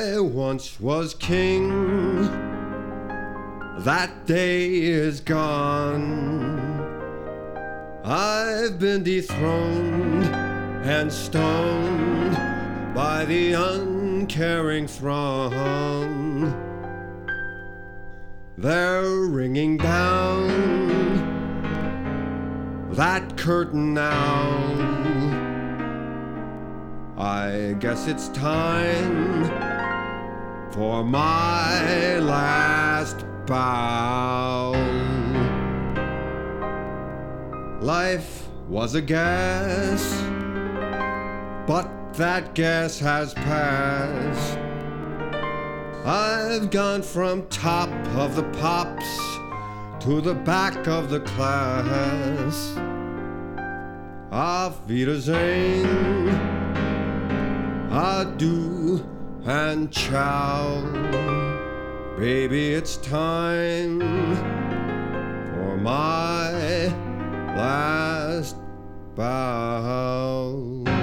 I once was king, that day is gone. I've been dethroned and stoned by the uncaring throng. They're ringing down that curtain now. I guess it's time for my last bow. Life was a guess, but that guess has passed. I've gone from top of the pops to the back of the class. Auf Wiedersehen, adieu and ciao. Baby, it's time for my last bow.